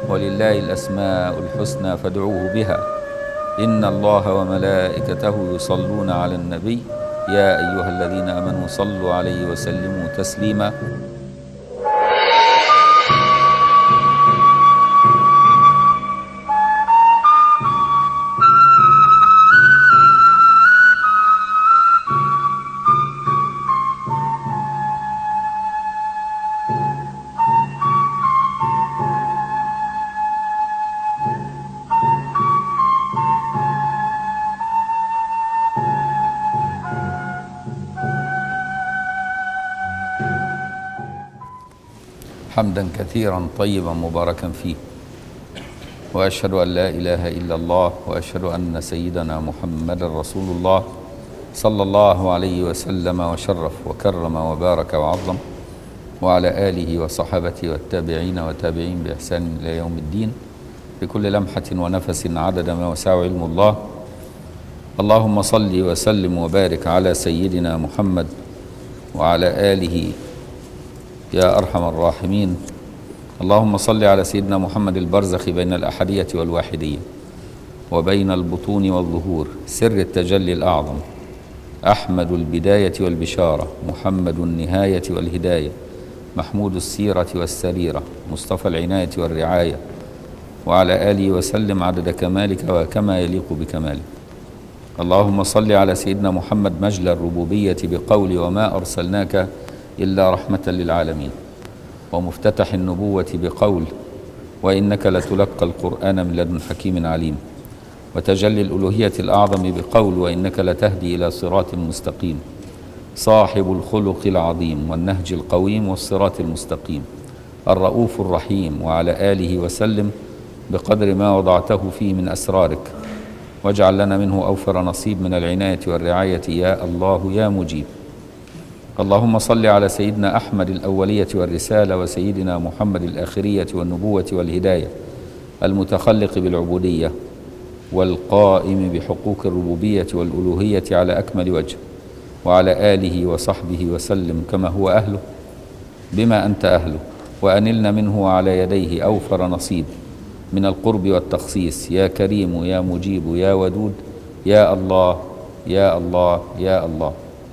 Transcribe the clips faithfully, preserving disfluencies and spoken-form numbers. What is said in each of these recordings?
ولله الأسماء الحسنى فادعوه بها إن الله وملائكته يصلون على النبي يا أيها الذين آمنوا صلوا عليه وسلموا تسليما. حمدا كثيرا طيبا مباركا فيه، وأشهد أن لا إله إلا الله، وأشهد أن سيدنا محمد رسول الله صلى الله عليه وسلم وشرف وكرم وبارك وعظم، وعلى آله وصحبته والتابعين وتابعين بإحسان إلى يوم الدين، بكل لمحة ونفس عدد ما وسع علم الله. اللهم صل وسلم وبارك على سيدنا محمد وعلى آله يا أرحم الراحمين. اللهم صل على سيدنا محمد البرزخ بين الأحدية والواحدية وبين البطون والظهور، سر التجلي الأعظم، أحمد البداية والبشارة، محمد النهاية والهداية، محمود السيرة والسريرة، مصطفى العناية والرعاية، وعلى آله وسلم عدد كمالك وكما يليق بكمالك. اللهم صل على سيدنا محمد مجلى الربوبية بقول وما أرسلناك إلا رحمة للعالمين، ومفتتح النبوة بقول وإنك لتلقى القرآن من لدن حكيم عليم، وتجلي الألوهية الأعظم بقول وإنك لتهدي إلى صراط مستقيم، صاحب الخلق العظيم والنهج القويم والصراط المستقيم، الرؤوف الرحيم، وعلى آله وسلم بقدر ما وضعته فيه من أسرارك، واجعل لنا منه أوفر نصيب من العناية والرعاية يا الله يا مجيب. اللهم صل على سيدنا أحمد الأولية والرسالة، وسيدنا محمد الآخرية والنبوة والهداية، المتخلق بالعبودية والقائم بحقوق الربوبية والألوهية على أكمل وجه، وعلى آله وصحبه وسلم كما هو أهله بما أنت أهله، وأنلنا منه على يديه أوفر نصيب من القرب والتخصيص يا كريم يا مجيب يا ودود يا الله يا الله يا الله.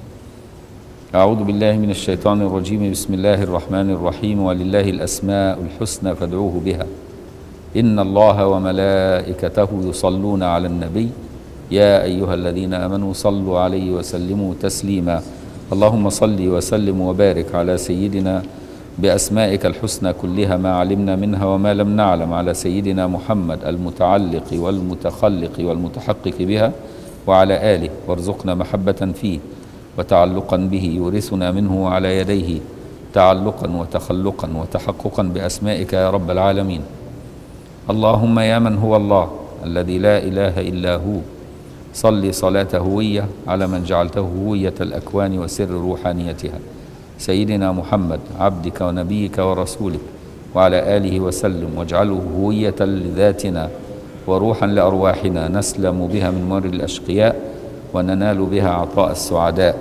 أعوذ بالله من الشيطان الرجيم. بسم الله الرحمن الرحيم. ولله الأسماء الحسنى فادعوه بها إن الله وملائكته يصلون على النبي يا أيها الذين آمنوا صلوا عليه وسلموا تسليما. اللهم صل وسلم وبارك على سيدنا بأسمائك الحسنى كلها ما علمنا منها وما لم نعلم، على سيدنا محمد المتعلق والمتخلق والمتحقق بها وعلى آله، وارزقنا محبة فيه وتعلقا به يورثنا منه على يديه تعلقا وتخلقا وتحققا بأسمائك يا رب العالمين. اللهم يا من هو الله الذي لا إله إلا هو، صل صلاة هوية على من جعلته هوية الأكوان وسر روحانيتها، سيدنا محمد عبدك ونبيك ورسولك، وعلى آله وسلم، واجعله هوية لذاتنا وروحا لأرواحنا نسلم بها من مر الأشقياء وننال بها عطاء السعداء.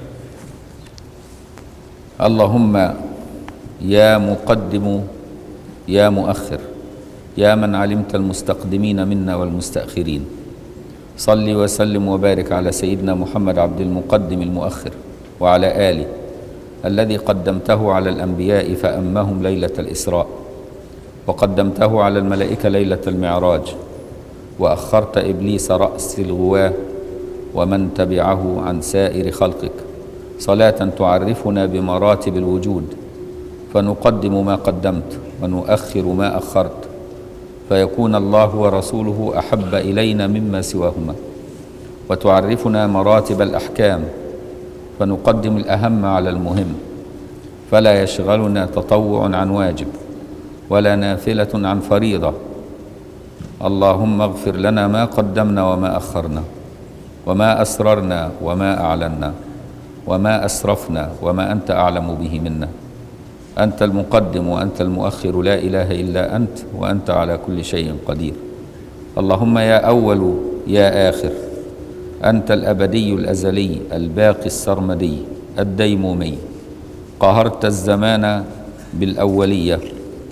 اللهم يا مقدم يا مؤخر يا من علمت المستقدمين منا والمستأخرين، صل وسلم وبارك على سيدنا محمد عبد المقدم المؤخر وعلى آله الذي قدمته على الأنبياء فأمهم ليلة الإسراء، وقدمته على الملائكة ليلة المعراج، وأخرت إبليس رأس الغواة ومن تبعه عن سائر خلقك، صلاة تعرفنا بمراتب الوجود فنقدم ما قدمت ونؤخر ما أخرت، فيكون الله ورسوله أحب إلينا مما سواهما، وتعرفنا مراتب الأحكام فنقدم الأهم على المهم، فلا يشغلنا تطوع عن واجب ولا نافلة عن فريضة. اللهم اغفر لنا ما قدمنا وما أخرنا، وما أسررنا وما أعلنا، وما أسرفنا وما أنت أعلم به منا. أنت المقدم وأنت المؤخر، لا إله إلا أنت، وأنت على كل شيء قدير. اللهم يا أول يا آخر، أنت الأبدي الأزلي الباقي السرمدي الديمومي، قهرت الزمان بالأولية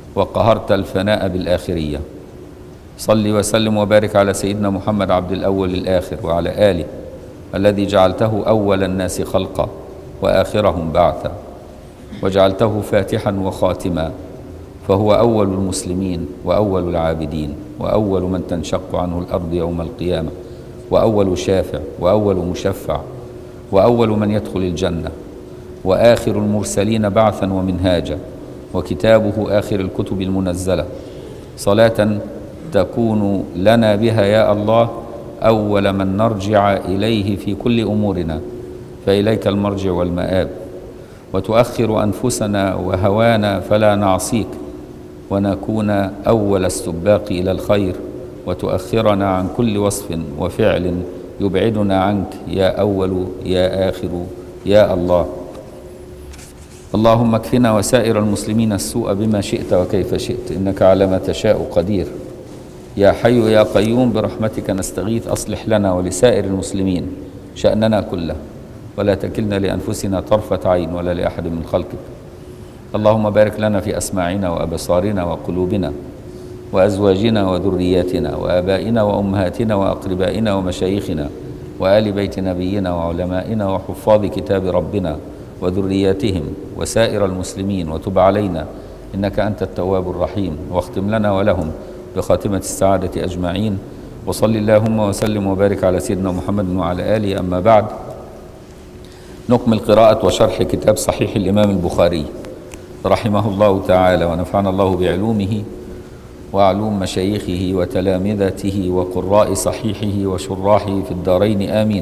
وقهرت الفناء بالآخرية. صل وسلم وبارك على سيدنا محمد عبد الأول الآخر وعلى آله الذي جعلته أول الناس خلقا وآخرهم بعثا، وجعلته فاتحا وخاتما، فهو أول المسلمين وأول العابدين وأول من تنشق عنه الأرض يوم القيامة، وأول شافع وأول مشفع وأول من يدخل الجنة، وآخر المرسلين بعثا ومنهاجا، وكتابه آخر الكتب المنزلة، صلاة تكون لنا بها يا الله أول من نرجع إليه في كل أمورنا، فإليك المرجع والمآب، وتؤخر أنفسنا وهوانا فلا نعصيك، ونكون أول السباق إلى الخير، وتؤخرنا عن كل وصف وفعل يبعدنا عنك يا أول يا آخر يا الله. اللهم اكفنا وسائر المسلمين السوء بما شئت وكيف شئت، إنك على ما تشاء قدير. يا حي يا قيوم برحمتك نستغيث، أصلح لنا ولسائر المسلمين شأننا كله، ولا تكلنا لأنفسنا طرفة عين ولا لأحد من خلقك. اللهم بارك لنا في أسماعنا وأبصارنا وقلوبنا وأزواجنا وذرياتنا وآبائنا وأمهاتنا وأقربائنا ومشايخنا وآل بيت نبينا وعلمائنا وحفاظ كتاب ربنا وذرياتهم وسائر المسلمين، وتب علينا إنك أنت التواب الرحيم، واختم لنا ولهم بخاتمة السعادة أجمعين. وصل اللهم وسلم وبارك على سيدنا محمد وعلى آله. أما بعد، نكمل قراءة وشرح كتاب صحيح الإمام البخاري رحمه الله تعالى، ونفعنا الله بعلومه وعلوم مشايخه وتلامذته وقراء صحيحه وشراحه في الدارين آمين.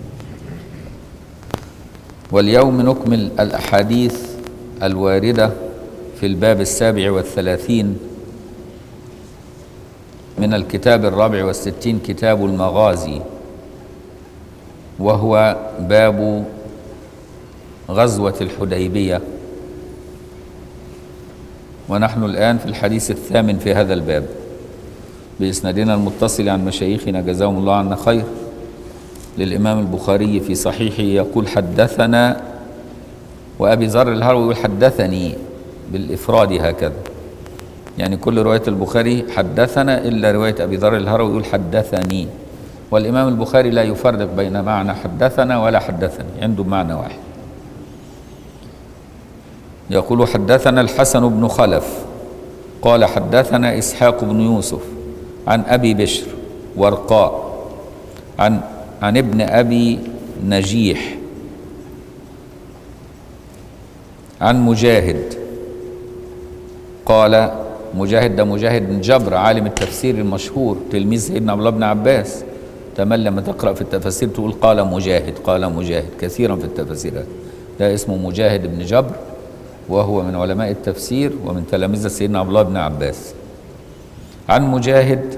واليوم نكمل الأحاديث الواردة في الباب السابع والثلاثين من الكتاب الرابع والستين، كتاب المغازي، وهو باب غزوة الحديبية، ونحن الآن في الحديث الثامن في هذا الباب بإسنادنا المتصل عن مشايخنا جزاهم الله عنا خير للإمام البخاري في صحيحه، يقول حدثنا، وأبي ذر الهروي يقول حدثني بالإفراد هكذا، يعني كل رواية البخاري حدثنا إلا رواية أبي ذر الهروي يقول حدثني، والإمام البخاري لا يفرق بين معنى حدثنا ولا حدثني، عنده معنى واحد. يقول حدثنا الحسن بن خلف قال حدثنا إسحاق بن يوسف عن أبي بشر ورقاء عن عن ابن أبي نجيح عن مجاهد قال، مجاهد ده مجاهد بن جبر عالم التفسير المشهور تلميذ سيدنا عبد الله بن عباس، تمام لما تقرأ في التفاسير تقول قال مجاهد قال مجاهد كثيرا في التفاسيرات، ده اسمه مجاهد بن جبر، وهو من علماء التفسير ومن تلاميذ سيدنا عبد الله بن عباس. عن مجاهد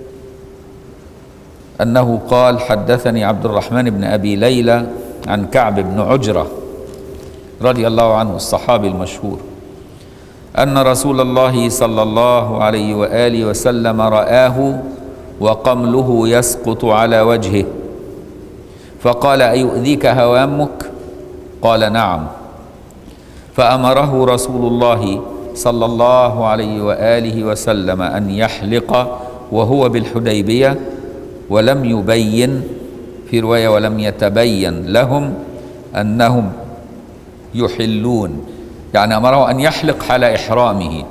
أنه قال حدثني عبد الرحمن بن أبي ليلى عن كعب بن عجرة رضي الله عنه الصحابي المشهور أن رسول الله صلى الله عليه وآله وسلم رآه وقمله يسقط على وجهه، فقال أيؤذيك هوامك؟ قال نعم. فأمره رسول الله صلى الله عليه وآله وسلم أن يحلق وهو بالحديبية، ولم يبين، في رواية ولم يتبين لهم أنهم يحلون، يعني أمره أن يحلق حال إحرامه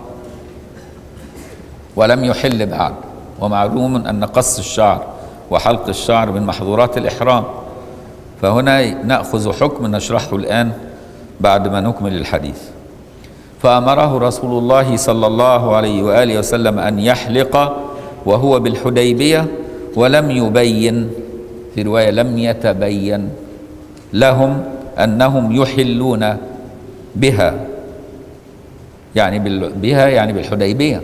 ولم يحل بعد. ومعلوم أن قص الشعر وحلق الشعر من محظورات الإحرام، فهنا نأخذ حكم نشرحه الآن بعد ما نكمل الحديث. فأمره رسول الله صلى الله عليه وآله وسلم أن يحلق وهو بالحديبية، ولم يبين، في رواية لم يتبين لهم أنهم يحلون بها، يعني بها يعني بالحديبية،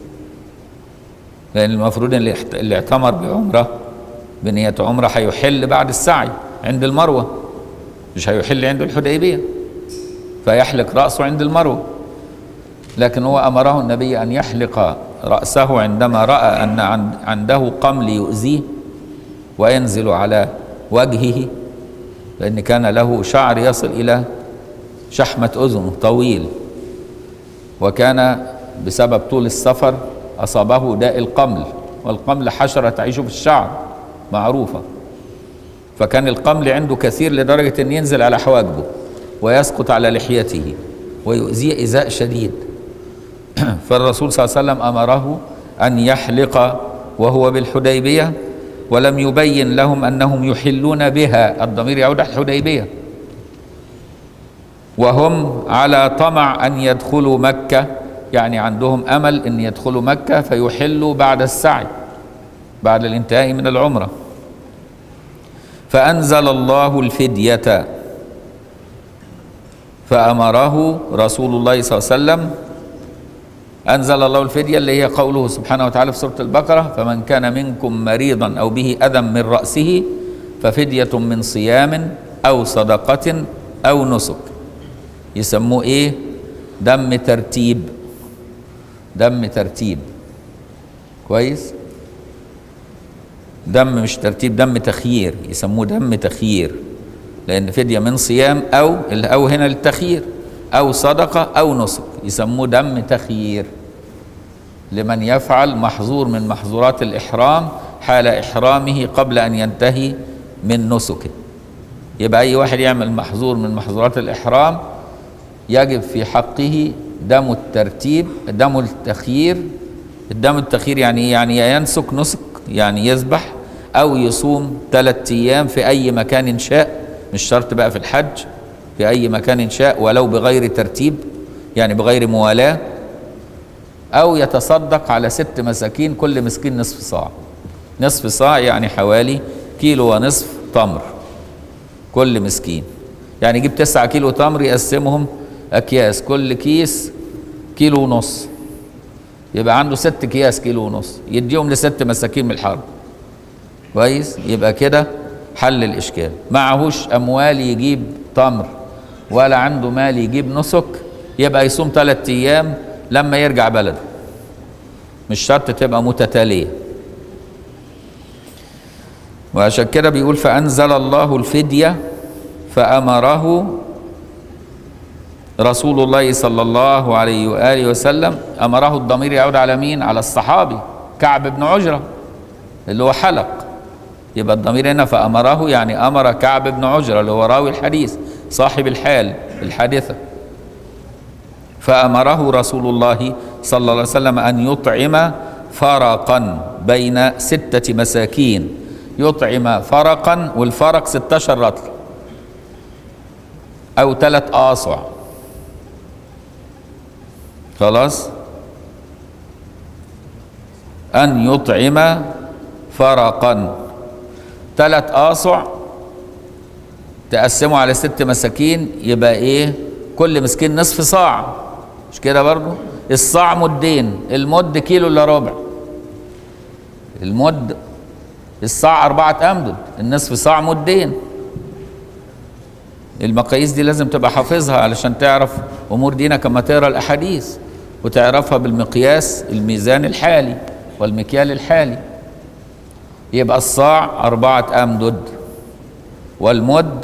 لأن المفروض أن اللي اعتمر بعمرة بنية عمرة هيحل بعد السعي عند المروة، مش هيحل عند الحديبية، فيحلق رأسه عند المروة. لكن هو أمره النبي أن يحلق رأسه عندما رأى أن عنده قمل يؤذيه وينزل على وجهه، لأن كان له شعر يصل إلى شحمة أذنه طويل، وكان بسبب طول السفر أصابه داء القمل، والقمل حشرة تعيش في الشعر معروفة، فكان القمل عنده كثير لدرجة أن ينزل على حواجبه ويسقط على لحيته ويؤذيه إيذاء شديد. فالرسول صلى الله عليه وسلم أمره أن يحلق وهو بالحديبية، ولم يبين لهم أنهم يحلون بها، الضمير يعود على الحديبية، وهم على طمع أن يدخلوا مكة، يعني عندهم أمل أن يدخلوا مكة فيحلوا بعد السعي بعد الانتهاء من العمرة. فأنزل الله الفدية فأمره رسول الله صلى الله عليه وسلم، أنزل الله الفدية اللي هي قوله سبحانه وتعالى في سورة البقرة: فمن كان منكم مريضا أو به أذى من رأسه ففدية من صيام أو صدقة أو نسك. يسموه إيه؟ دم ترتيب، دم ترتيب، كويس؟ دم مش ترتيب، دم تخيير، يسموه دم تخيير، لأن فدية من صيام أو أو هنا للتخيير، أو صدقة أو نسك، يسموه دم تخيير لمن يفعل محظور من محظورات الإحرام حال إحرامه قبل أن ينتهي من نسكه. يبقى أي واحد يعمل محظور من محظورات الإحرام يجب في حقه دم الترتيب، دم التخيير. الدم التخيير يعني إيه؟ يعني ينسك نسك، يعني يذبح أو يصوم ثلاثة أيام في أي مكان شاء، مش شرط بقى في الحج، في أي مكان شاء ولو بغير ترتيب، يعني بغير موالاة، أو يتصدق على ست مساكين كل مسكين نصف صاع. نصف صاع يعني حوالي كيلو ونصف تمر كل مسكين، يعني يجيب تسعة كيلو تمر يقسمهم أكياس، كل كيس كيلو ونص، يبقى عنده ست أكياس كيلو ونص يديهم لست مساكين من الحرب، كويس؟ يبقى كده حل الإشكال. معهوش أموال يجيب تمر ولا عنده مال يجيب نسك، يبقى يصوم ثلاثة أيام لما يرجع بلده، مش شرط تبقى متتالية. وعشان كده بيقول: فأنزل الله الفدية فأمره رسول الله صلى الله عليه وآله وسلم. أمره الضمير يعود على مين؟ على الصحابي كعب بن عجرة اللي هو حلق، يبقى الضمير هنا فأمره يعني أمر كعب بن عجرة اللي هو راوي الحديث صاحب الحال الحادثة. فأمره رسول الله صلى الله عليه وسلم أن يطعم فرقا بين ستة مساكين، يطعم فرقا، والفرق ستاشر رطل أو ثلاث آصع، خلاص؟ أن يطعم فرقا ثلاث آصع تقسموا على ست مساكين، يبقى إيه؟ كل مسكين نصف صاع، مش كده برضو؟ الصاع مدين، المد كيلو الا ربع، المد الصاع أربعة أمدد، النصف صاع مدين. المقاييس دي لازم تبقى حافظها علشان تعرف أمور دينك كما تقرأ الأحاديث، وتعرفها بالمقياس الميزان الحالي والمكيال الحالي. يبقى الصاع أربعة أمدد، والمد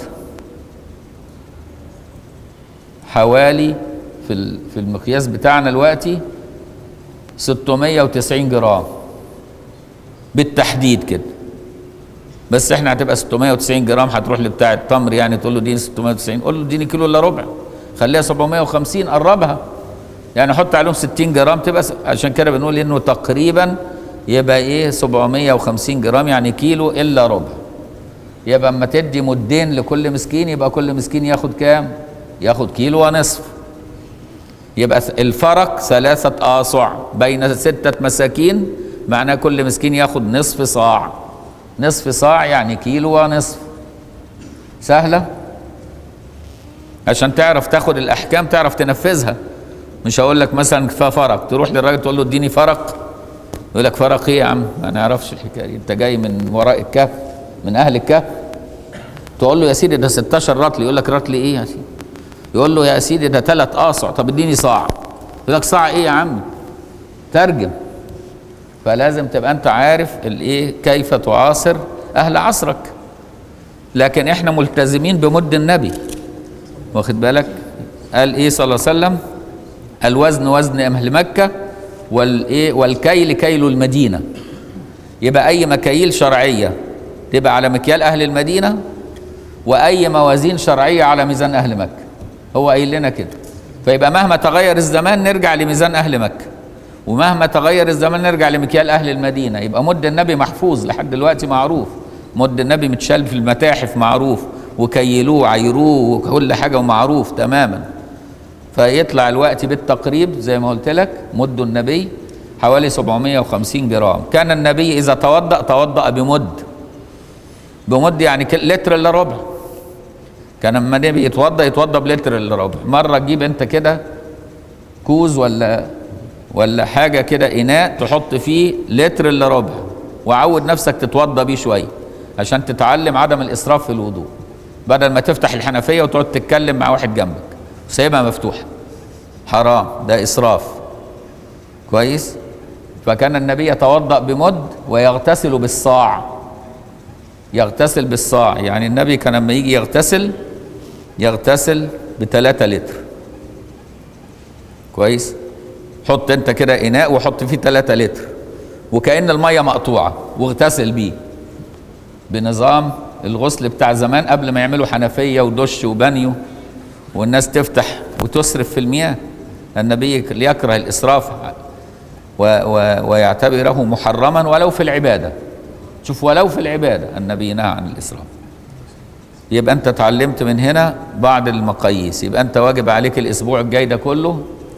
حوالي في في المقياس بتاعنا دلوقتي ستمائة وتسعين جرام بالتحديد كده، بس احنا هتبقى ستمائة وتسعين جرام، هتروح لبتاع التمر يعني تقول له اديني ستمائة وتسعين، قول له اديني كيلو الا ربع، خليها سبعمائة وخمسين، قربها يعني حط عليهم ستين جرام تبقى س... عشان كده بنقول انه تقريبا يبقى ايه سبعمائة وخمسين جرام، يعني كيلو الا ربع. يبقى اما تدي مدين لكل مسكين يبقى كل مسكين ياخد كام؟ ياخد كيلو ونصف. يبقى الفرق ثلاثة آصع بين ستة مساكين، معناه كل مسكين ياخد نصف صاع، نصف صاع يعني كيلو ونصف. سهلة؟ عشان تعرف تاخد الأحكام تعرف تنفذها. مش هقول لك مثلا كفايه فرق تروح للراجل تقول له اديني فرق، يقول لك فرق ايه يا عم؟ ما نعرفش الحكايه دي، انت جاي من وراء الكهف من اهل الكهف. تقول له يا سيدي ده ستاشر رطل، يقول لك رطل ايه يا سيدي؟ يقول له يا سيدي ده ثلاث آصع، طب اديني صاع، يقول لك صاع ايه يا عم؟ ترجم. فلازم تبقى انت عارف الايه كيف تعاصر اهل عصرك. لكن احنا ملتزمين بمد النبي، واخد بالك؟ قال ايه صلى الله عليه وسلم؟ الوزن وزن اهل مكه والايه والكيل كيل المدينه. يبقى اي مكاييل شرعيه تبقى على مكيال اهل المدينه، واي موازين شرعيه على ميزان اهل مكه. هو قايل لنا كده. فيبقى مهما تغير الزمان نرجع لميزان اهل مكه، ومهما تغير الزمان نرجع لمكيال اهل المدينه. يبقى مد النبي محفوظ لحد دلوقتي، معروف مد النبي متشال في المتاحف، معروف، وكيلوه وعيروه وكل حاجه ومعروف تماما. فيطلع الوقت بالتقريب زي ما قلت لك مد النبي حوالي سبعمائة وخمسين جرام. كان النبي اذا توضأ توضأ بمد، بمد يعني لتر الا ربع. كان لما النبي يتوضأ يتوضأ بلتر الا ربع. مره تجيب انت كده كوز ولا ولا حاجه كده اناء تحط فيه لتر الا ربع، وعود نفسك تتوضأ بيه شويه عشان تتعلم عدم الاسراف في الوضوء، بدل ما تفتح الحنفيه وتقعد تتكلم مع واحد جنبك وسايبها مفتوحه. حرام، ده اسراف. كويس. فكان النبي يتوضأ بمد ويغتسل بالصاع. يغتسل بالصاع يعني النبي كان لما يجي يغتسل يغتسل بثلاثة لتر. كويس. حط انت كده اناء وحط فيه ثلاثة لتر، وكأن الميه مقطوعه، واغتسل بيه بنظام الغسل بتاع زمان قبل ما يعملوا حنفيه ودش وبانيو والناس تفتح وتسرف في المياه. النبي يكره الاسراف و و ويعتبره محرما ولو في العباده. شوف، ولو في العباده النبي نهى عن الاسراف. يبقى انت اتعلمت من هنا بعض المقاييس. يبقى انت واجب عليك الاسبوع الجاي ده كله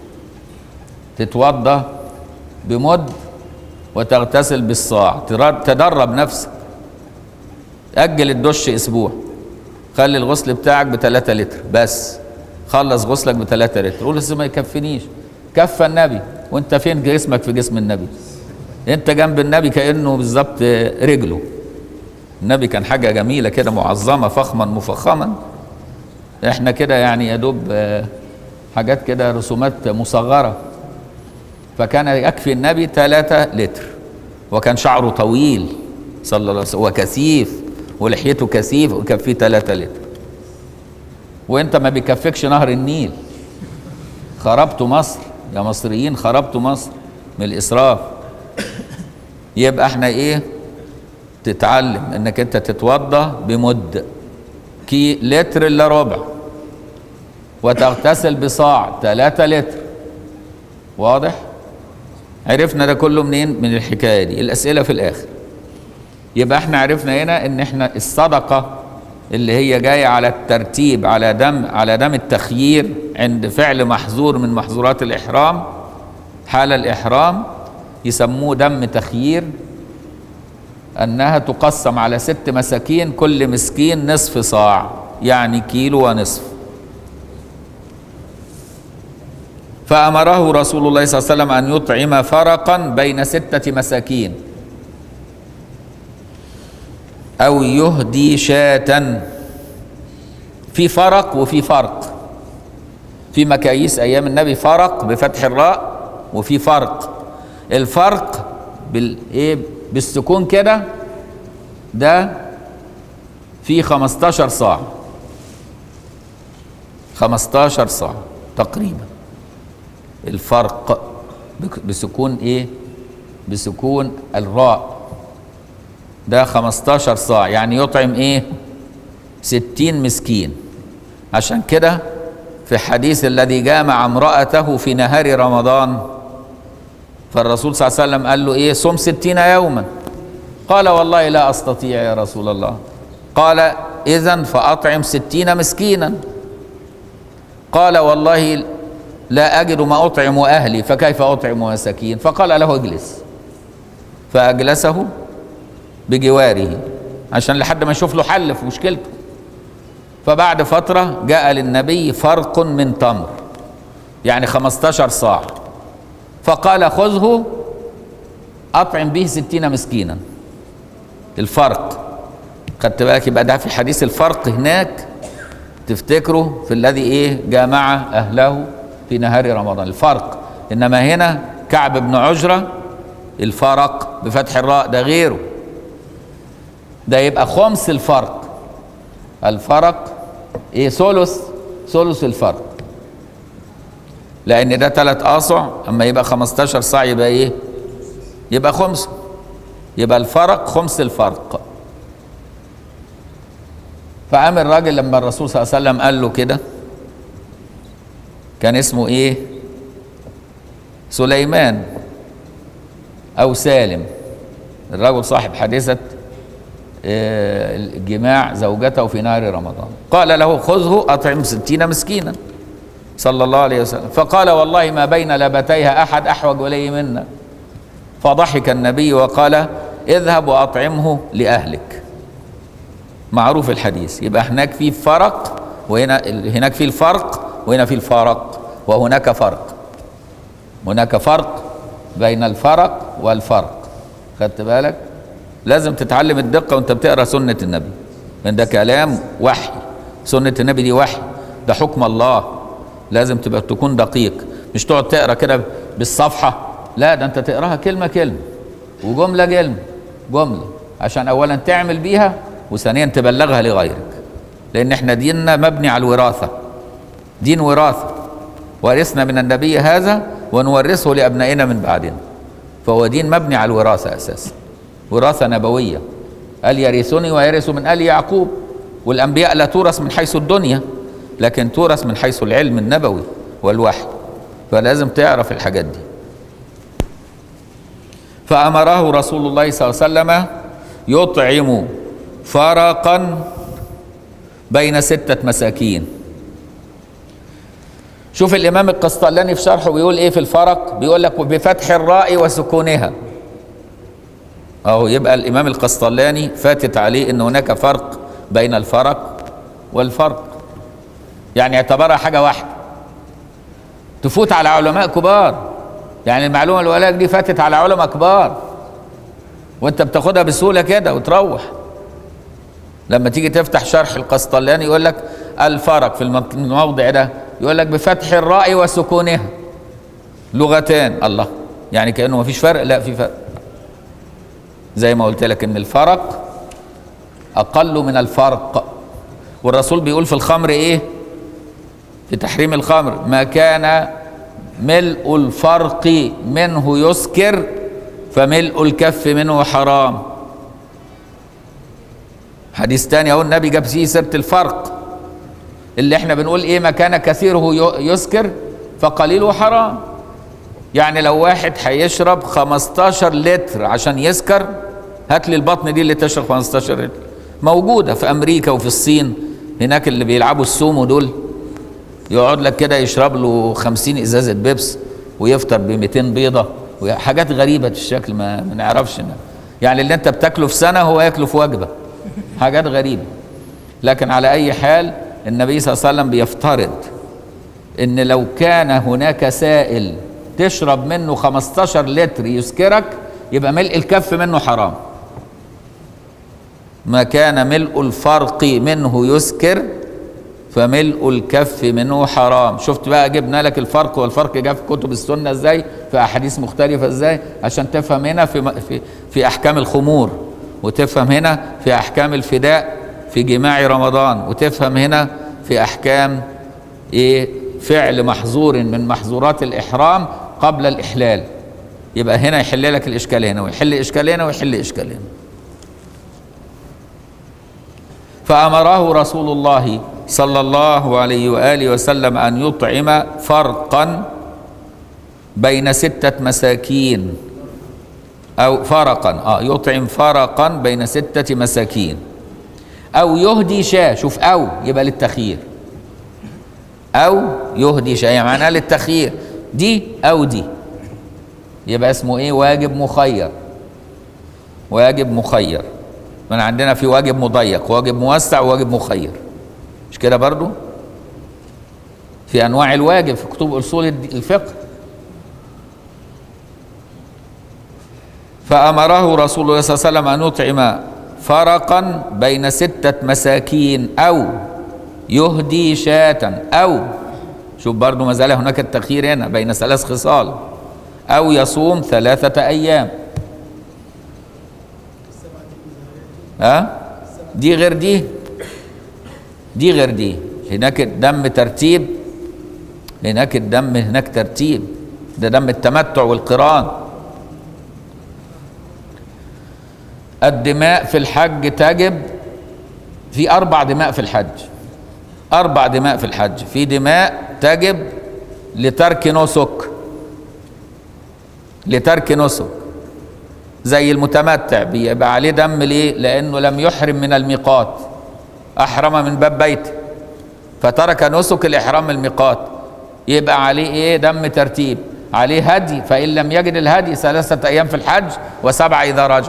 تتوضا بمد وتغتسل بالصاع. تدرب نفسك. اجل الدش اسبوع، خلي الغسل بتاعك بثلاثة لتر بس. خلص غسلك بثلاثة لتر. قول لسه ما يكفينيش. كفى النبي. وانت فين جسمك في جسم النبي؟ انت جنب النبي كأنه بالظبط رجله. النبي كان حاجة جميلة كده، معظمة فخما مفخما. احنا كده يعني يا دوب حاجات كده رسومات مصغرة. فكان يكفي النبي ثلاثة لتر. وكان شعره طويل صلى الله عليه وسلم وكثيف، ولحيته كثيف، ويكفيه ثلاثة لتر. وانت ما بيكفيكش نهر النيل. خربتوا مصر يا مصريين، خربتوا مصر من الاسراف. يبقى احنا ايه؟ تتعلم انك انت تتوضا بمد كي لتر الا ربع، وتغتسل بصاع ثلاثة لتر. واضح؟ عرفنا ده كله منين؟ من الحكايه دي. الاسئله في الاخر. يبقى احنا عرفنا هنا ان احنا الصدقه اللي هي جايه على الترتيب، على دم على دم التخيير عند فعل محظور من محظورات الاحرام، حال الاحرام يسموه دم تخيير. انها تقسم على ست مساكين، كل مسكين نصف صاع، يعني كيلو ونصف. فامره رسول الله صلى الله عليه وسلم ان يطعم فرقا بين ستة مساكين، أو يهدي شاة. في فرق وفي فرق. في مكاييس أيام النبي فرق بفتح الراء، وفي فرق. الفرق بالإيه؟ بالسكون كده، ده في خمستاشر صاع. خمستاشر صاع تقريبا. الفرق بسكون إيه؟ بسكون الراء. ده خمستاشر صاع، يعني يطعم ايه؟ ستين مسكين. عشان كده في حديث الذي جامع امرأته في نهار رمضان، فالرسول صلى الله عليه وسلم قال له ايه؟ صم ستين يوما. قال والله لا استطيع يا رسول الله. قال اذن فاطعم ستين مسكينا. قال والله لا اجد ما اطعم اهلي، فكيف اطعم مساكين؟ فقال له اجلس. فاجلسه بجواره عشان لحد ما يشوف له حل في مشكلته. فبعد فترة جاء للنبي فرق من تمر، يعني خمستاشر صاع، فقال خذه أطعم به ستين مسكينا. الفرق، خدت بالك؟ يبقى ده في حديث الفرق هناك، تفتكروا في الذي ايه؟ جامع أهله في نهار رمضان، الفرق. إنما هنا كعب بن عجرة الفرق بفتح الراء، ده غيره، ده يبقى خمس الفرق. الفرق ايه؟ ثلث ثلث الفرق. لأن ده ثلاث آصع، أما يبقى خمستاشر صاع يبقى إيه؟ يبقى خمس، يبقى الفرق خمس الفرق. فقام الراجل لما الرسول صلى الله عليه وسلم قال له كده، كان اسمه إيه؟ سليمان أو سالم، الرجل صاحب حادثة الجماع زوجته في نهار رمضان. قال له خذه أطعم ستين مسكينا صلى الله عليه وسلم. فقال والله ما بين لبتيها أحد أحوج إليه منا. فضحك النبي وقال اذهب وأطعمه لأهلك. معروف الحديث. يبقى هناك في فرق وهنا، هناك في الفرق وهنا في الفرق، وهناك فرق، هناك فرق بين الفرق والفرق. خدت بالك؟ لازم تتعلم الدقة وانت بتقرأ سنة النبي، لأن ده كلام وحي. سنة النبي دي وحي، ده حكم الله، لازم تبقى تكون دقيق، مش تقعد تقرأ كده بالصفحة، لا ده انت تقراها كلمة كلمة وجملة جملة جملة، عشان أولا تعمل بيها وثانيا تبلغها لغيرك. لأن احنا ديننا مبني على الوراثة، دين وراثة، ورثنا من النبي هذا ونورثه لأبنائنا من بعدنا. فهو دين مبني على الوراثة أساسا، وراثة نبوية. قال يرثني ويرث من آل يعقوب. والأنبياء لا تورث من حيث الدنيا، لكن تورث من حيث العلم النبوي والوحي. فلازم تعرف الحاجات دي. فأمره رسول الله صلى الله عليه وسلم يطعم فرقا بين ستة مساكين. شوف الإمام القسطلاني في شرحه بيقول إيه في الفرق، بيقول لك بفتح الراء وسكونها. أهو يبقى الإمام القسطلاني فاتت عليه إن هناك فرق بين الفرق والفرق، يعني اعتبرها حاجة واحدة، تفوت على علماء كبار. يعني المعلومة اللي ولاك دي فاتت على علماء كبار، وانت بتاخدها بسهولة كده وتروح. لما تيجي تفتح شرح القسطلاني يقول لك الفرق في الموضع ده، يقول لك بفتح الراء وسكونها لغتان. الله، يعني كأنه ما فيش فرق؟ لا في فرق. زي ما قلت لك ان الفرق اقل من الفرق. والرسول بيقول في الخمر ايه في تحريم الخمر؟ ما كان ملء الفرق منه يسكر فملء الكف منه حرام. حديث تاني اهو النبي جاب فيه سيره الفرق، اللي احنا بنقول ايه؟ ما كان كثيره يسكر فقليله حرام. يعني لو واحد هيشرب خمستاشر لتر عشان يسكر، هات لي البطن دي اللي تشرب خمستاشر لتر، موجوده في امريكا وفي الصين. هناك اللي بيلعبوا السومو دول يقعد لك كده يشرب له خمسين ازازه بيبس ويفطر ب مئتين بيضه وحاجات غريبه الشكل، ما, ما نعرفش. يعني اللي انت بتاكله في سنه هو ياكله في وجبه، حاجات غريبه. لكن على اي حال النبي صلى الله عليه وسلم بيفترض ان لو كان هناك سائل تشرب منه خمستاشر لتر يسكرك، يبقى ملء الكف منه حرام. ما كان ملء الفرق منه يسكر فملء الكف منه حرام. شفت بقى جبنا لك الفرق، والفرق جاء في كتب السنه ازاي، في احاديث مختلفه ازاي، عشان تفهم هنا في في في احكام الخمور، وتفهم هنا في احكام الفداء في جماع رمضان، وتفهم هنا في احكام ايه فعل محظور من محظورات الاحرام قبل الاحلال. يبقى هنا يحل لك الاشكال هنا، ويحل اشكال هنا، ويحل اشكال هنا. فامره رسول الله صلى الله عليه واله وسلم ان يطعم فرقا بين سته مساكين، او فرقا اه يطعم فرقا بين سته مساكين، او يهدي شاة. شوف، او يبقى للتخيير، او يهدي شاة يعني معناها للتخيير، دي او دي، يبقى اسمه ايه؟ واجب مخير. واجب مخير. من عندنا في واجب مضيق، واجب موسع، وواجب مخير، مش كده برضو؟ في انواع الواجب في كتب اصول الفقه. فامره رسول الله صلى الله عليه وسلم ان يطعم فرقا بين ستة مساكين، او يهدي شاة، او شوف برضو ما زال هناك التخيير هنا بين ثلاث خصال، او يصوم ثلاثة ايام. ها أه؟ دي غير دي، دي غير دي. هناك دم ترتيب هناك الدم هناك ترتيب، ده دم التمتع والقران. الدماء في الحج تجب، في أربع دماء في الحج، أربع دماء في الحج. في دماء تجب لترك نسك، لترك نسك زي المتمتع بيبقى عليه دم. ليه؟ لأنه لم يحرم من الميقات، أحرم من باب بيته فترك نسك الإحرام من الميقات، يبقى عليه إيه؟ دم ترتيب. عليه هدي، فإن لم يجد الهدي ثلاثة أيام في الحج وسبعة إذا رجع.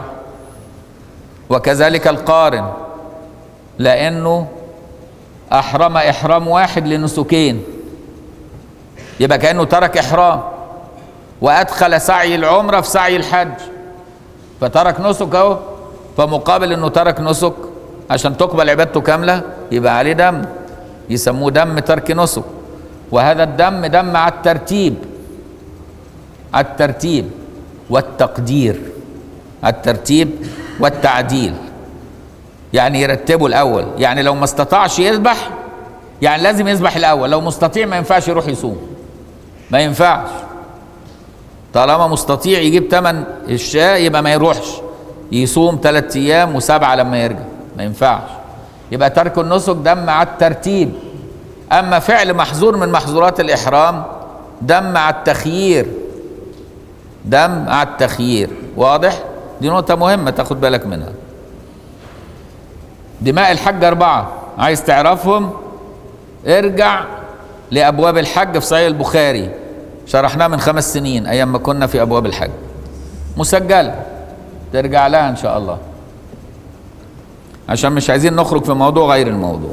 وكذلك القارن، لأنه أحرم إحرام واحد لنسكين، يبقى كأنه ترك إحرام وأدخل سعي العمرة في سعي الحج، فترك نسك أهو. فمقابل إنه ترك نسك عشان تقبل عبادته كاملة يبقى عليه دم، يسموه دم ترك نسك. وهذا الدم دم على الترتيب، على الترتيب والتقدير، على الترتيب والتعديل. يعني يرتبه الأول، يعني لو ما استطاعش يذبح يعني لازم يذبح الأول، لو مستطيع ما ينفعش يروح يصوم، ما ينفعش. طالما مستطيع يجيب تمن الشاة يبقى ما يروحش يصوم ثلاثة أيام وسبعة لما يرجع، ما ينفعش. يبقى ترك النسك دم مع الترتيب. أما فعل محظور من محظورات الإحرام دم مع التخيير، دم مع التخيير. واضح؟ دي نقطة مهمة تاخد بالك منها. دماء الحج أربعة، عايز تعرفهم ارجع لأبواب الحج في صحيح البخاري، شرحناه من خمس سنين أيام ما كنا في أبواب الحج، مسجلة، ترجع لها إن شاء الله، عشان مش عايزين نخرج في موضوع غير الموضوع.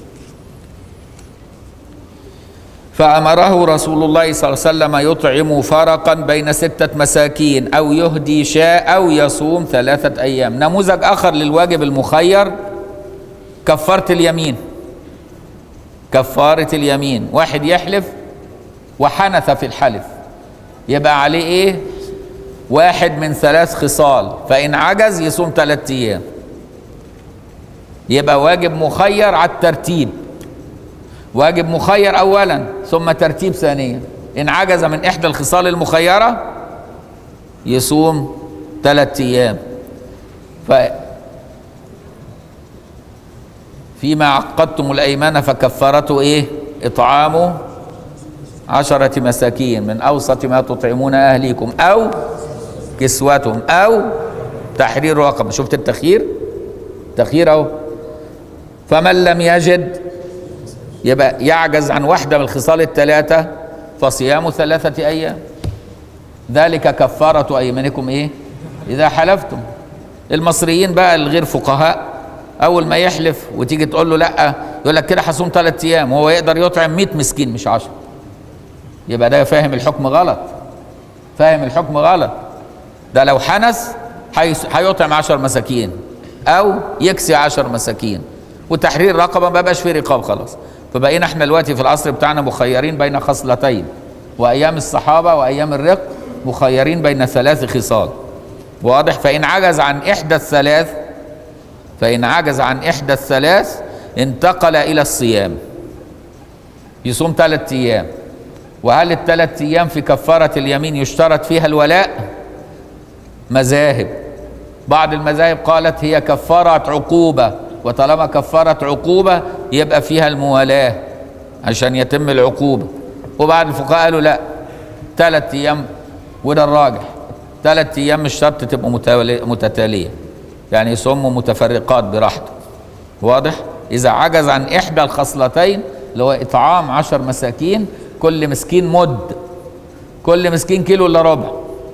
فأمره رسول الله صلى الله عليه وسلم يطعم فرقا بين ستة مساكين أو يهدي شاء أو يصوم ثلاثة أيام. نموذج آخر للواجب المخير كفارة اليمين، كفارة اليمين. واحد يحلف وحنث في الحلف، يبقى عليه ايه؟ واحد من ثلاث خصال، فإن عجز يصوم ثلاثة أيام. يبقى واجب مخير على الترتيب، واجب مخير أولا ثم ترتيب ثانيا. إن عجز من إحدى الخصال المخيرة يصوم ثلاثة أيام. ف فيما عقدتم الأيمان فكفارته إيه؟ إطعام عشرة مساكين من أوسط ما تطعمون أهليكم أو كسوتهم أو تحرير رقبة. شفت التخيير؟ تخيير أهو. فمن لم يجد يبقى يعجز عن واحدة من الخصال الثلاثة فصيام ثلاثة أيام. ذلك كفارة أيمانكم إيه؟ إذا حلفتم. المصريين بقى الغير فقهاء أول ما يحلف وتيجي تقول له لأ يقول لك كده هصوم ثلاثة أيام وهو يقدر يطعم مئة مسكين مش عشرة. يبقى ده فاهم الحكم غلط، فاهم الحكم غلط. ده لو حنس هيطعم عشر مساكين أو يكسي عشر مساكين، وتحرير رقبة ما بقاش فيه رقاب خلاص. فبقينا احنا دلوقتي في العصر بتاعنا مخيرين بين خصلتين، وأيام الصحابة وأيام الرق مخيرين بين ثلاث خصال. واضح؟ فإن عجز عن إحدى الثلاث فإن عجز عن إحدى الثلاث انتقل إلى الصيام، يصوم ثلاثة أيام. وهل الثلاث أيام في كفارة اليمين يشترط فيها الولاء؟ مذاهب. بعض المذاهب قالت هي كفارة عقوبة، وطالما كفارة عقوبة يبقى فيها الموالاة عشان يتم العقوبة. وبعض الفقهاء قالوا لا، ثلاث أيام، وده الراجح، ثلاث أيام مش شرط تبقوا متتالية، يعني يصوموا متفرقات براحته. واضح؟ إذا عجز عن إحدى الخصلتين اللي هو إطعام عشر مساكين، كل مسكين مد، كل مسكين كيلو إلا ربع.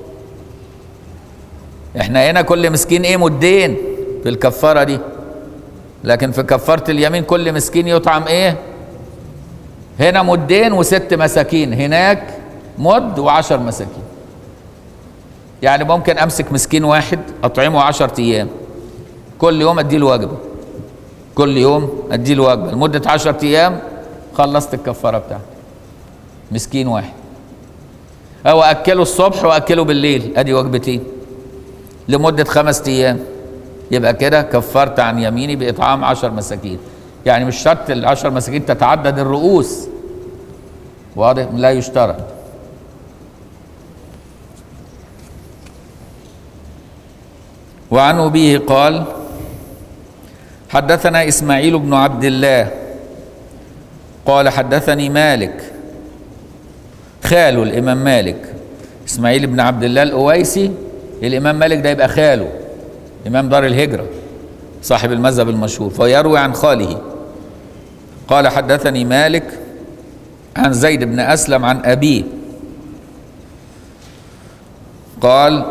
إحنا هنا كل مسكين إيه؟ مدين في الكفارة دي، لكن في كفارة اليمين كل مسكين يطعم إيه؟ هنا مدين وست مساكين، هناك مد وعشر مساكين. يعني ممكن أمسك مسكين واحد أطعمه عشرة أيام، كل يوم أديله وجبة، كل يوم أديله وجبة لمدة عشرة أيام، خلصت الكفارة بتاعتي. مسكين واحد. أو أكله الصبح وأكله بالليل، أدي وجبتين لمدة خمس أيام، يبقى كده كفرت عن يميني بإطعام عشر مساكين. يعني مش شرط العشر مساكين تتعدد الرؤوس، واضح؟ لا يشترط. وعن أبيه قال حدثنا إسماعيل بن عبد الله قال حدثني مالك، خاله الإمام مالك إسماعيل بن عبد الله الأويسي، الإمام مالك ده يبقى خاله إمام دار الهجرة صاحب المذهب المشهور، فيروي عن خاله. قال حدثني مالك عن زيد بن أسلم عن أبيه قال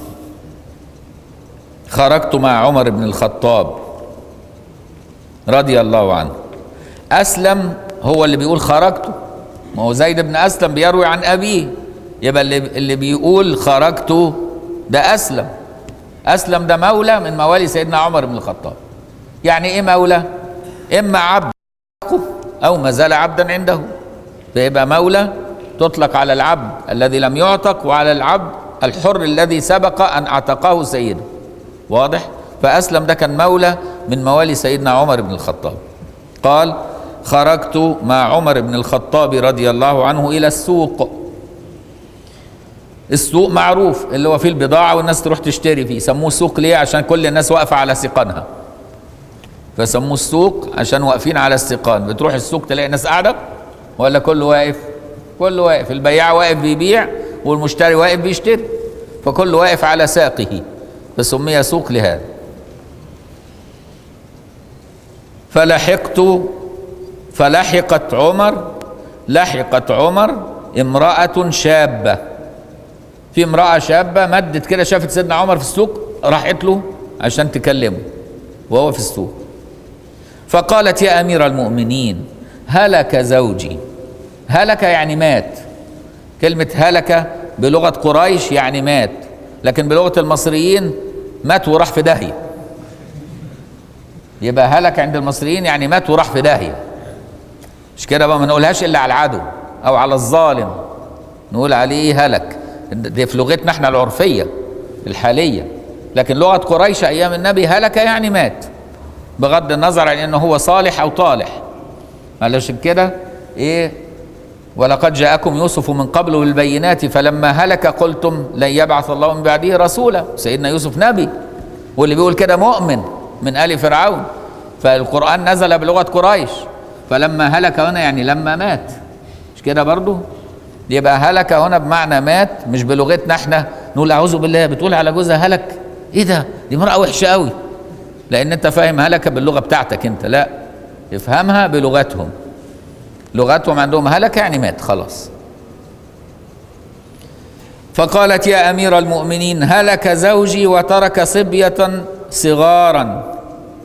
خرجت مع عمر بن الخطاب رضي الله عنه. أسلم هو اللي بيقول خرجت، ما هو زيد بن أسلم بيروي عن أبيه، يبقى اللي, اللي بيقول خرجت ده أسلم. أسلم ده مولى من موالي سيدنا عمر بن الخطاب. يعني إيه مولى؟ إما عبد أو ما زال عبدا عنده، فيبقى مولى تطلق على العبد الذي لم يعتق وعلى العبد الحر الذي سبق أن اعتقه سيده. واضح؟ فأسلم ده كان مولى من موالي سيدنا عمر بن الخطاب. قال خرجت مع عمر بن الخطاب رضي الله عنه إلى السوق. السوق معروف اللي هو فيه البضاعة والناس تروح تشتري فيه، سموه سوق ليه؟ عشان كل الناس واقفة على سيقانها، فسموه السوق عشان واقفين على السيقان. بتروح السوق تلاقي الناس قاعدة ولا كله واقف؟ كله واقف، البياع واقف بيبيع والمشتري واقف بيشتري، فكله واقف على ساقه، فسمي سوق لهذا. فلحقت فلحقت عمر لحقت عمر امرأة شابة. في امرأة شابة مدت كده، شافت سيدنا عمر في السوق راحت له عشان تكلمه وهو في السوق، فقالت يا أمير المؤمنين هلك زوجي. هلك يعني مات. كلمة هلك بلغة قريش يعني مات، لكن بلغة المصريين مات وراح في داهية. يبقى هلك عند المصريين يعني مات وراح في داهية، مش كده بقى؟ ما نقولهاش إلا على العدو أو على الظالم، نقول عليه هلك. دي في لغتنا احنا العرفية الحالية، لكن لغة قريش أيام النبي هلك يعني مات، بغض النظر عن انه هو صالح او طالح. علشان كده ايه ولقد جاءكم يوسف من قبل بالبينات فلما هلك قلتم لن يبعث الله من بعده رسولا. سيدنا يوسف نبي، واللي بيقول كده مؤمن من آل فرعون، فالقرآن نزل بلغة قريش. فلما هلك هنا يعني لما مات، مش كده برضو؟ يبقى هلك هنا بمعنى مات، مش بلغتنا احنا نقول اعوذ بالله بتقول على جوزها هلك، ايه ده؟ دي امرأة وحشة قوي، لأن أنت فاهم هلك باللغة بتاعتك أنت، لا افهمها بلغتهم. لغتهم عندهم هلك يعني مات خلاص. فقالت يا أمير المؤمنين هلك زوجي وترك صبية صغارا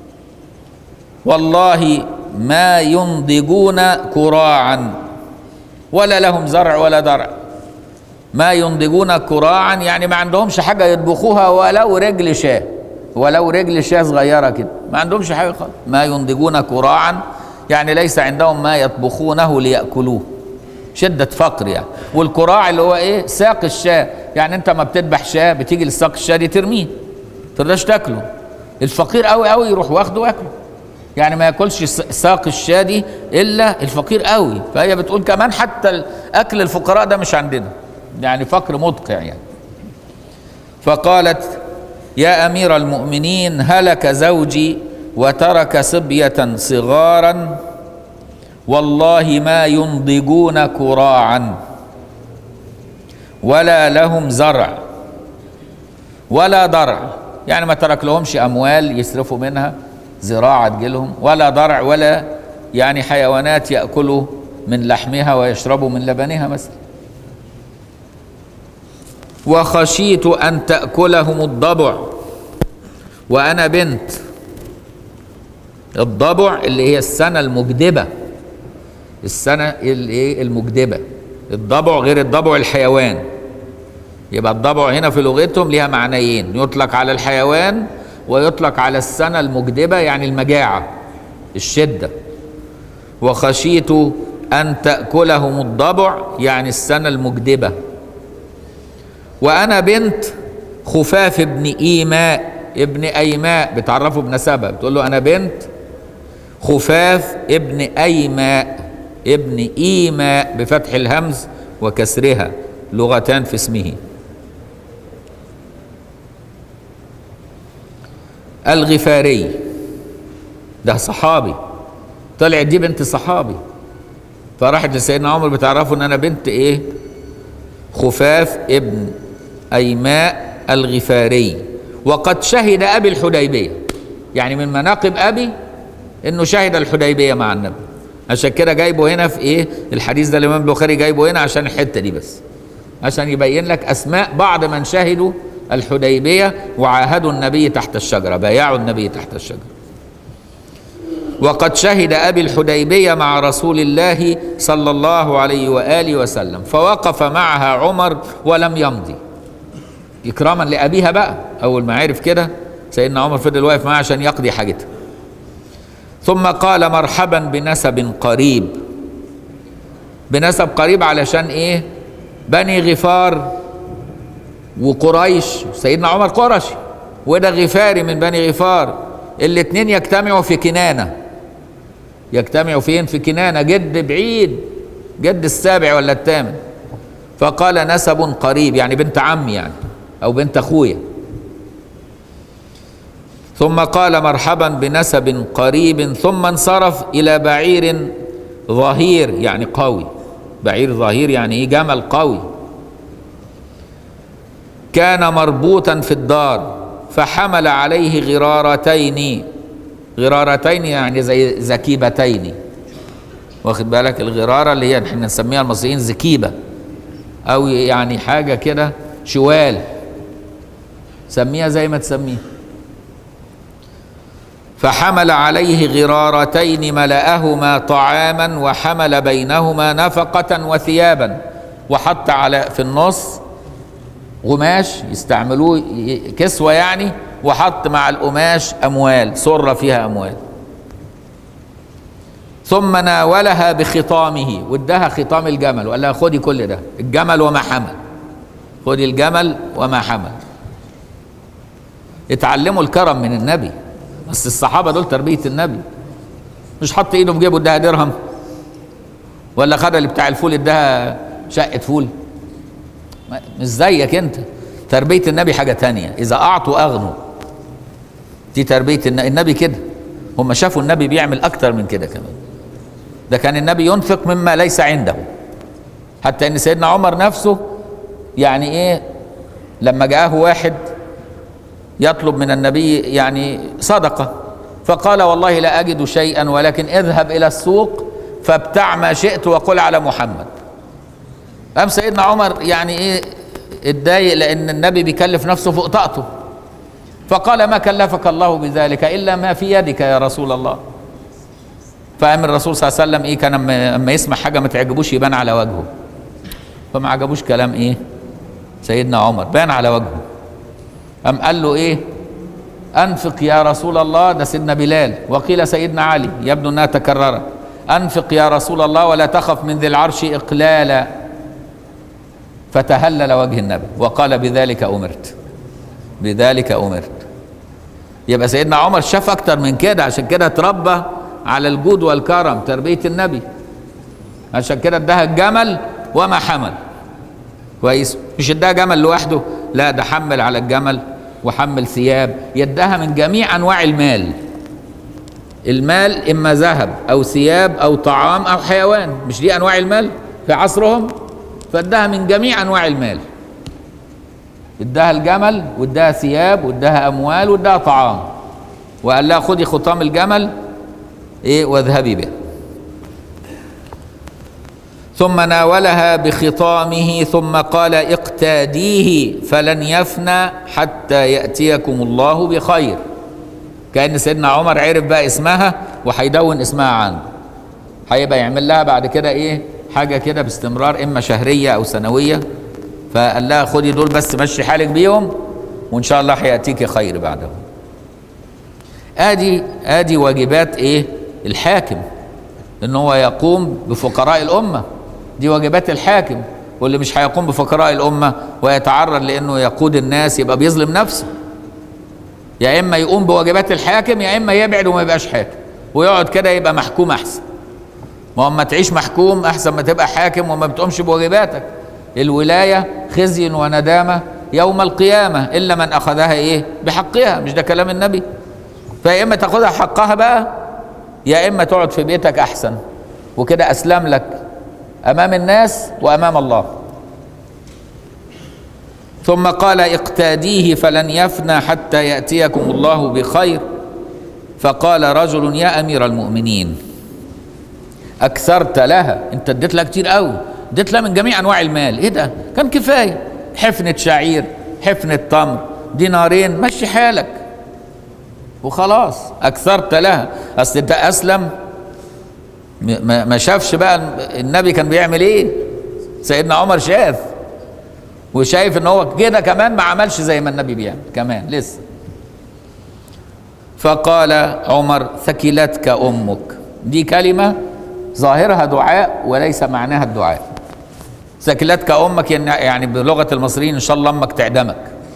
والله ما ينضجون كراعا ولا لهم زرع ولا درع. ما ينضجون كراعا يعني ما عندهمش حاجة يطبخوها ولو رجل شاه، ولو رجل شاه صغيرة كده، ما عندهمش حاجة خالص. ما ينضجون كراعا يعني ليس عندهم ما يطبخونه ليأكلوه، شدة فقر يعني. والكراع اللي هو ايه؟ ساق الشاه، يعني انت ما بتذبح شاه بتيجي للساق الشاه دي ترميه، ترضاش تاكله. الفقير قوي قوي يروح واخده واكله، يعني ما ياكلش ساق الشاه دي الا الفقير قوي. فهي بتقول كمان حتى اكل الفقراء ده مش عندنا، يعني فقر مدقع يعني. فقالت يا أمير المؤمنين هلك زوجي وترك صبية صغارا والله ما ينضجون كراعا ولا لهم زرع ولا درع، يعني ما ترك لهمش أموال يصرفوا منها زراعة تجيلهم، ولا درع ولا يعني حيوانات يأكلوا من لحمها ويشربوا من لبنها مثلا. وخشيت أن تأكلهم الضبع وأنا بنت. الضبع اللي هي السنة المجدبة، السنة الايه المجدبة. الضبع غير الضبع الحيوان. يبقى الضبع هنا في لغتهم ليها معنيين، يطلق على الحيوان ويطلق على السنة المجدبة يعني المجاعة الشدة. وخشيت أن تأكلهم الضبع يعني السنة المجدبة. وأنا بنت خفاف ابن إيماء، ابن أيماء بتعرفه بنسبة، بتقول له أنا بنت خفاف ابن أيماء. ابن إيماء بفتح الهمز وكسرها، لغتان في اسمه. الغفاري ده صحابي، طلعت دي بنت صحابي، فراحت لسيدنا عمر بتعرفوا ان انا بنت ايه؟ خفاف ابن ايماء الغفاري، وقد شهد ابي الحديبيه، يعني من مناقب ابي انه شهد الحديبيه مع النبي. عشان كده جايبه هنا في ايه الحديث ده، الامام البخاري جايبه هنا عشان الحته دي بس، عشان يبين لك اسماء بعض من شهدوا الحديبيه وعاهدوا النبي تحت الشجره، بايعوا النبي تحت الشجره. وقد شهد ابي الحديبيه مع رسول الله صلى الله عليه واله وسلم، فوقف معها عمر ولم يمضي، اكراما لابيها بقى. اول ما عرف كده سيدنا عمر فضل واقف معها عشان يقضي حاجتها. ثم قال مرحبا بنسب قريب. بنسب قريب علشان ايه؟ بني غفار وقريش، سيدنا عمر قرشي وده غفاري من بني غفار، الاتنين يجتمعوا في كنانة. يجتمعوا فين؟ في كنانة، جد بعيد، جد السابع ولا الثامن. فقال نسب قريب، يعني بنت عمي يعني، او بنت اخويا. ثم قال مرحبا بنسب قريب، ثم انصرف الى بعير ظهير يعني قوي. بعير ظهير يعني ايه؟ جمل قوي. كان مربوطا في الدار، فحمل عليه غرارتين. غرارتين يعني زي زكيبتين، واخد بالك؟ الغرارة اللي هي احنا نسميها المصريين زكيبة، او يعني حاجة كده شوال، سميها زي ما تسميها. فحمل عليه غرارتين ملأهما طعاما، وحمل بينهما نفقة وثيابا، وحط على في النص قماش يستعملوه كسوة يعني، وحط مع القماش أموال، سرة فيها أموال. ثم ناولها بخطامه، وادها خطام الجمل، وقال لها خدي كل ده، الجمل وما حمل، خدي الجمل وما حمل. اتعلموا الكرم من النبي، بس الصحابة دول تربية النبي. مش حط ايده في جيبه اداها درهم، ولا خد اللي بتاع الفول اداها شقة فول، مش زيك انت. تربية النبي حاجة تانية، إذا أعطوا أغنوا، دي تربية النبي كده. هم شافوا النبي بيعمل أكتر من كده كمان، ده كان النبي ينفق مما ليس عنده، حتى إن سيدنا عمر نفسه يعني إيه، لما جاءه واحد يطلب من النبي يعني صدقة، فقال والله لا أجد شيئا، ولكن اذهب إلى السوق فابتع ما شئت وقل على محمد. قام سيدنا عمر يعني ايه اتضايق، لان النبي بيكلف نفسه فوق طاقته، فقال ما كلفك الله بذلك الا ما في يدك يا رسول الله. فقام الرسول صلى الله عليه وسلم ايه، كان اما يسمع حاجه ما تعجبوش يبان على وجهه، فما عجبوش كلام ايه سيدنا عمر، بان على وجهه. قام قال له ايه، انفق يا رسول الله، ده سيدنا بلال، وقيل سيدنا علي، يبدو انها تكررت، انفق يا رسول الله ولا تخف من ذي العرش اقلالا. فتهلل وجه النبي وقال بذلك أمرت، بذلك أمرت. يبقى سيدنا عمر شاف أكتر من كده، عشان كده اتربى على الجود والكرم، تربية النبي. عشان كده اداها الجمل وما حمل، كويس؟ مش اداها جمل لوحده، لا ده حمل على الجمل وحمل ثياب، يداها من جميع أنواع المال. المال إما ذهب أو ثياب أو طعام أو حيوان، مش دي أنواع المال في عصرهم؟ فاداها من جميع انواع المال، اداها الجمل واداها ثياب واداها اموال واداها طعام، وقال لها خدي خطام الجمل ايه واذهبي به. ثم ناولها بخطامه ثم قال اقتاديه فلن يفنى حتى ياتيكم الله بخير. كأن سيدنا عمر عرف بقى اسمها وهيدون اسمها عنده، هيبقى يعمل لها بعد كده ايه حاجة كده باستمرار، إما شهرية أو سنوية. فقال لها خدي دول بس مشي حالك بيهم، وإن شاء الله هيأتيك خير بعدهم. آدي آدي واجبات إيه الحاكم، إن هو يقوم بفقراء الأمة، دي واجبات الحاكم. واللي مش هيقوم بفقراء الأمة ويتعرض لأنه يقود الناس يبقى بيظلم نفسه. يا إما يقوم بواجبات الحاكم، يا إما يبعد وما يبقاش حاكم ويقعد كده يبقى محكوم أحسن. ما اما تعيش محكوم احسن ما تبقى حاكم وما بتقومش بواجباتك. الولايه خزي وندامه يوم القيامه الا من اخذها ايه بحقها، مش ده كلام النبي؟ فيا اما تاخذها حقها بقى، يا اما تقعد في بيتك احسن، وكده اسلم لك امام الناس وامام الله. ثم قال اقتاديه فلن يفنى حتى ياتيكم الله بخير. فقال رجل يا امير المؤمنين اكثرت لها، انت اديت لها كتير قوي، اديت لها من جميع انواع المال. ايه ده؟ كان كفايه حفنه شعير، حفنه تمر، دينارين، مشي حالك وخلاص. اكثرت لها، اصل انت اسلم ما شافش بقى النبي كان بيعمل ايه. سيدنا عمر شاف وشايف ان هو كده كمان ما عملش زي ما النبي بيعمل كمان لسه. فقال عمر ثكلتك امك، دي كلمه ظاهرها دعاء وليس معناها الدعاء. ثكلتك امك يعني بلغه المصريين ان شاء الله امك تعدمك،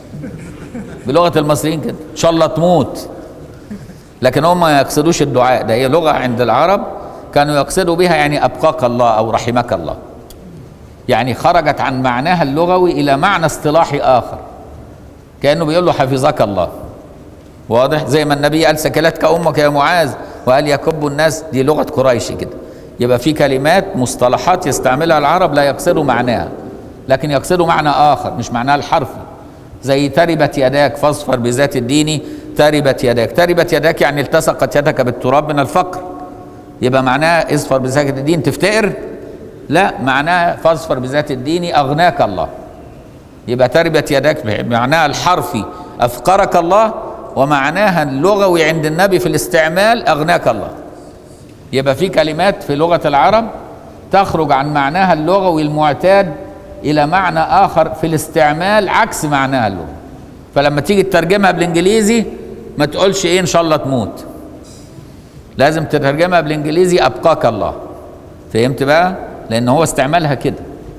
بلغه المصريين كده ان شاء الله تموت. لكن هم ما يقصدوش الدعاء ده، هي لغه عند العرب كانوا يقصدوا بها يعني ابقاك الله او رحمك الله، يعني خرجت عن معناها اللغوي الى معنى اصطلاحي اخر، كانه بيقول له حفظك الله. واضح؟ زي ما النبي قال ثكلتك امك يا معاذ وهل يكب الناس، دي لغه قريش كده. يبقى في كلمات مصطلحات يستعملها العرب لا يقصدوا معناها، لكن يقصدوا معنى اخر مش معناها الحرفي. زي تربت يداك فاصفر بذات الدين تربت يداك، تربت يداك يعني التصقت يدك بالتراب من الفقر، يبقى معناها اصفر بذات الدين تفتقر؟ لا، معناها فاصفر بذات الدين اغناك الله. يبقى تربت يداك بمعناها الحرفي افقرك الله، ومعناها اللغوي عند النبي في الاستعمال اغناك الله. يبقى في كلمات في لغة العرب تخرج عن معناها اللغوي المعتاد الى معنى اخر في الاستعمال عكس معناها اللغوي. فلما تيجي تترجمها بالانجليزي ما تقولش ايه ان شاء الله تموت، لازم تترجمها بالانجليزي ابقاك الله. فهمت بقى؟ لان هو استعمالها كده.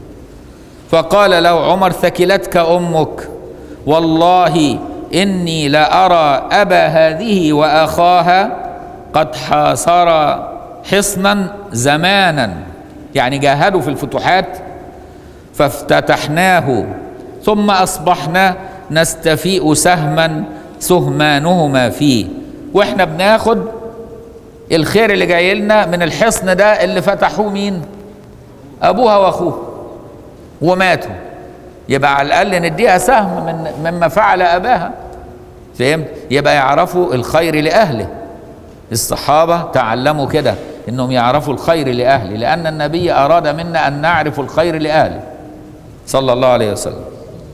فقال له عمر ثكلتك امك والله اني لارى ابا هذه واخاها قد حاصرا حصنا زمانا، يعني جاهدوا في الفتوحات فافتتحناه ثم اصبحنا نستفيء سهما سهمانهما فيه، واحنا بناخد الخير اللي جاي لنا من الحصن ده اللي فتحوه مين؟ ابوها واخوه وماتوا، يبقى على الاقل نديها سهم من مما فعل اباها. فهمت؟ يبقى يعرفوا الخير لاهله. الصحابه تعلموا كده انهم يعرفوا الخير لاهله، لان النبي اراد منا ان نعرف الخير لاهله صلى الله عليه وسلم.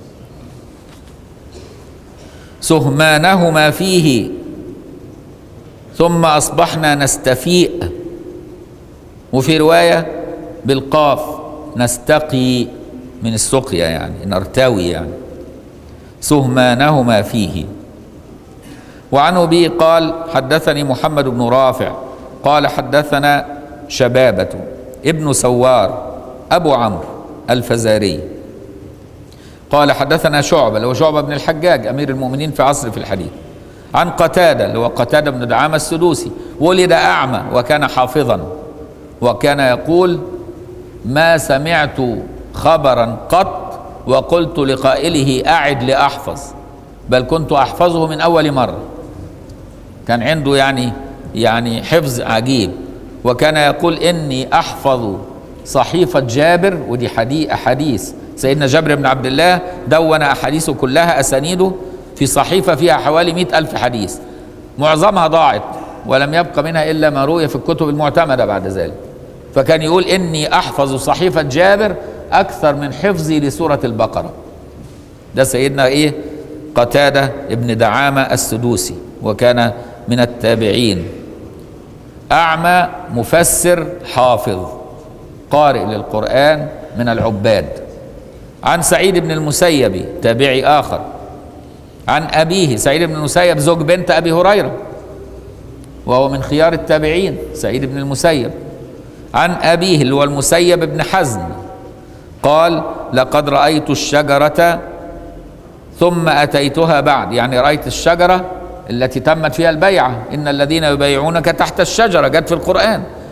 سهمانهما فيه ثم اصبحنا نستفيء، وفي روايه بالقاف نستقي من السقيا يعني نرتوي يعني. سهمانهما فيه. وعن أبي قال حدثني محمد بن رافع قال حدثنا شبابة ابن سوار أبو عمرو الفزاري قال حدثنا شعبة اللي هو شعبة بن الحجاج أمير المؤمنين في عصر في الحديث، عن قتادة اللي هو قتادة بن دعامة السدوسي، ولد أعمى وكان حافظا، وكان يقول ما سمعت خبرا قط وقلت لقائله أعد لأحفظ، بل كنت أحفظه من أول مرة. كان عنده يعني يعني حفظ عجيب. وكان يقول إني أحفظ صحيفة جابر، ودي حديث أحاديث سيدنا جابر بن عبد الله دون أحاديثه كلها أسانيده في صحيفة فيها حوالي مئة ألف حديث، معظمها ضاعت ولم يبق منها إلا ما روي في الكتب المعتمدة بعد ذلك. فكان يقول إني أحفظ صحيفة جابر أكثر من حفظي لسورة البقرة. ده سيدنا إيه؟ قتادة ابن دعامة السدوسي، وكان من التابعين، أعمى مفسر حافظ قارئ للقرآن من العباد. عن سعيد بن المسيب تابعي آخر، عن أبيه سعيد بن المسيب زوج بنت أبي هريرة وهو من خيار التابعين سعيد بن المسيب، عن أبيه اللي هو المسيب بن حزم قال لقد رأيت الشجرة ثم أتيتها بعد، يعني رأيت الشجرة التي تمت فيها البيعة، إن الذين يبايعونك تحت الشجرة، جت في القرآن،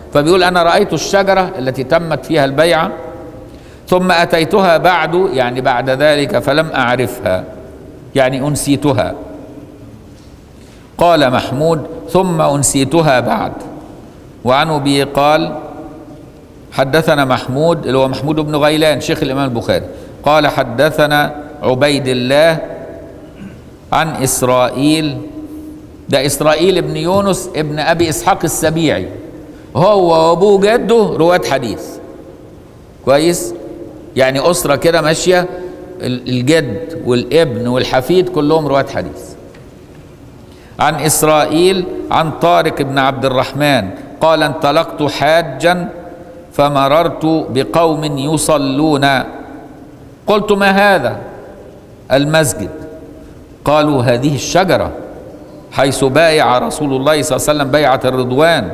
فبيقول أنا رأيت الشجرة التي تمت فيها البيعة ثم أتيتها بعد، يعني بعد ذلك، فلم أعرفها، يعني أنسيتها. قال محمود ثم أنسيتها بعد. وعن أبي قال حدثنا محمود اللي هو محمود بن غيلان شيخ الإمام البخاري قال حدثنا عبيد الله عن إسرائيل، ده إسرائيل ابن يونس ابن أبي إسحاق السبيعي، هو وأبوه جده رواة حديث. كويس؟ يعني أسرة كده ماشية، الجد والابن والحفيد كلهم رواة حديث. عن إسرائيل عن طارق بن عبد الرحمن قال انطلقت حاجا فمررت بقوم يصلون، قلت ما هذا؟ المسجد. قالوا هذه الشجرة حيث بايع رسول الله صلى الله عليه وسلم بيعة الرضوان.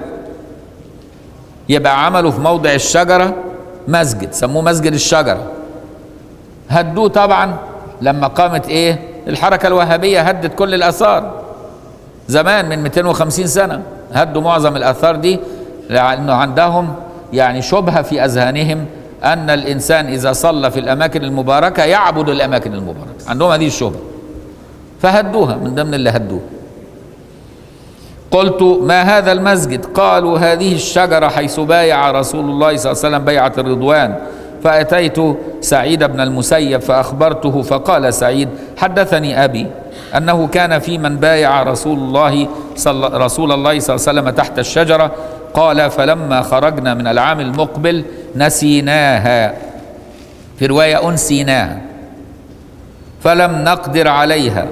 يبقى عملوا في موضع الشجرة مسجد، سموه مسجد الشجرة. هدوه طبعا لما قامت ايه الحركة الوهابية، هدت كل الآثار زمان من مئتين وخمسين سنة، هدوا معظم الآثار دي لأنه عندهم يعني شبهة في أذهانهم أن الإنسان إذا صلى في الأماكن المباركة يعبد الأماكن المباركة، عندهم هذه الشبهة فهدوها، من ضمن اللي هدوه. قلت ما هذا المسجد؟ قالوا هذه الشجرة حيث بايع رسول الله صلى الله عليه وسلم بيعة الرضوان. فأتيت سعيد بن المسيب فأخبرته، فقال سعيد حدثني أبي أنه كان في من بايع رسول الله صلى رسول الله صلى الله عليه وسلم تحت الشجرة. قال فلما خرجنا من العام المقبل نسيناها، في رواية أنسيناها، فلم نقدر عليها.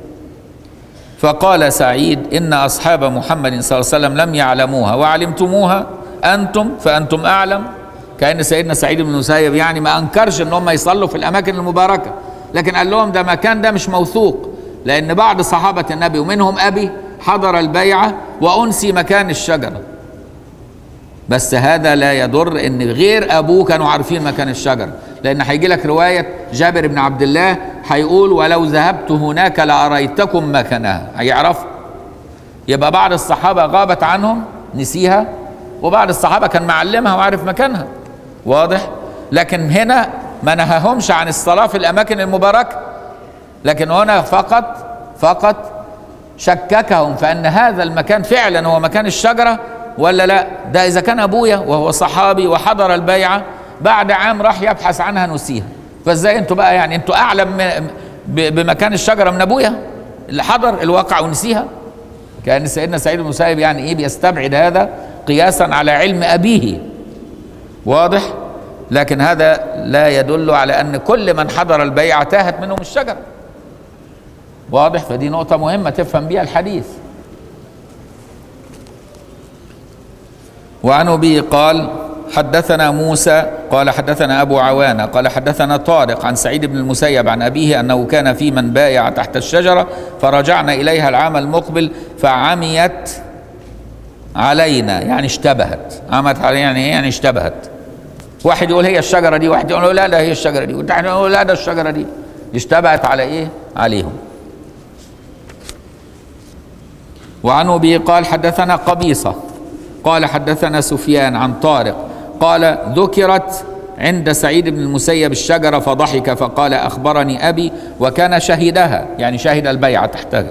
فقال سعيد إن أصحاب محمد صلى الله عليه وسلم لم يعلموها وعلمتموها أنتم فأنتم أعلم. كأن سيدنا سعيد بن المسيب يعني ما أنكرش إن هم يصلوا في الأماكن المباركة، لكن قال لهم ده مكان ده مش موثوق، لأن بعض صحابة النبي ومنهم أبي حضر البيعة وأنسي مكان الشجرة. بس هذا لا يضر إن غير أبوه كانوا عارفين مكان الشجرة، لأن هيجي لك رواية جابر بن عبد الله هيقول ولو ذهبت هناك لأريتكم مكانها، هيعرفوا. يبقى بعض الصحابة غابت عنهم نسيها، وبعض الصحابة كان معلمها وعارف مكانها، واضح؟ لكن هنا ما نهاهمش عن الصلاة في الأماكن المباركة، لكن هنا فقط فقط شككهم فأن هذا المكان فعلا هو مكان الشجرة ولا لا. ده إذا كان أبويا وهو صحابي وحضر البيعة بعد عام راح يبحث عنها نسيها، فازاي انتوا بقى يعني انتوا أعلم بمكان الشجرة من أبويا اللي حضر الواقع ونسيها؟ كأن سيدنا سعيد بن المسيب يعني إيه بيستبعد هذا قياسا على علم أبيه، واضح؟ لكن هذا لا يدل على أن كل من حضر البيعة تاهت منهم الشجرة، واضح؟ فدي نقطة مهمة تفهم بيها الحديث. وعن أبي قال حدثنا موسى قال حدثنا أبو عوانة قال حدثنا طارق عن سعيد بن المسيب عن أبيه أنه كان في من بايع تحت الشجرة فرجعنا إليها العام المقبل فعميت علينا، يعني اشتبهت. عمت علينا يعني ايه؟ يعني اشتبهت. واحد يقول هي الشجرة دي، واحد يقول لا لا هي الشجرة دي، واحد يقول لا ده الشجرة دي. اشتبهت على ايه؟ عليهم. وعن أبي قال حدثنا قبيصة قال حدثنا سفيان عن طارق قال ذكرت عند سعيد بن المسيب الشجرة فضحك فقال أخبرني أبي وكان شهدها، يعني شهد البيعة تحتها.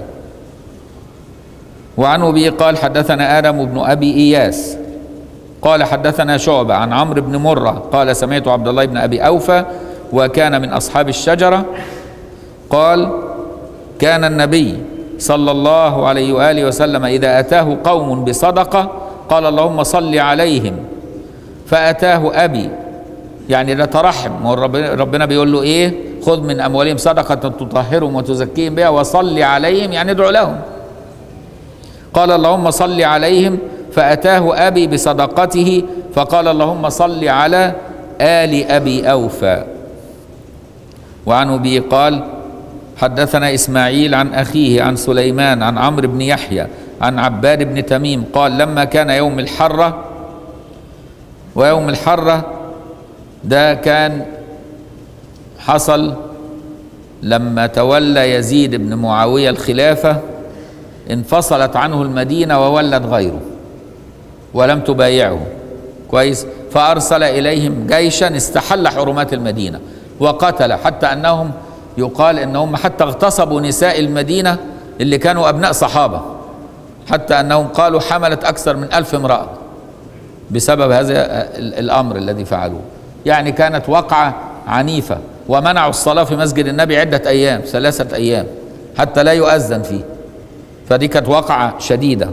وعن أبي قال حدثنا آدم بن أبي إياس قال حدثنا شعبة عن عمرو بن مرة قال سمعت عبد الله بن أبي أوفى وكان من أصحاب الشجرة قال كان النبي صلى الله عليه وآله وسلم إذا أتاه قوم بصدقة قال اللهم صل عليهم، فأتاه أبي، يعني ده ترحم. ربنا بيقول له إيه؟ خذ من أموالهم صدقة تطهرهم وتزكيهم بها وصل عليهم، يعني ادعو لهم. قال اللهم صل عليهم، فأتاه أبي بصدقته فقال اللهم صل على آل أبي أوفى. وعن أبي قال حدثنا إسماعيل عن أخيه عن سليمان عن عمرو بن يحيى عن عباد بن تميم قال لما كان يوم الحرة، ويوم الحرة ده كان حصل لما تولى يزيد بن معاوية الخلافة، انفصلت عنه المدينة وولت غيره ولم تبايعه، كويس. فأرسل إليهم جيشا استحل حرمات المدينة وقتل، حتى أنهم يقال أنهم حتى اغتصبوا نساء المدينة اللي كانوا أبناء صحابة، حتى أنهم قالوا حملت أكثر من ألف امرأة بسبب هذا الأمر الذي فعلوه. يعني كانت وقعة عنيفة. ومنعوا الصلاة في مسجد النبي عدة أيام، ثلاثة أيام، حتى لا يؤذن فيه. فدي كانت وقعة شديدة.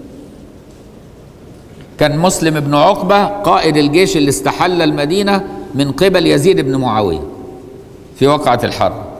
كان مسلم بن عقبة قائد الجيش اللي استحل المدينة من قبل يزيد بن معاوية في وقعة الحرب.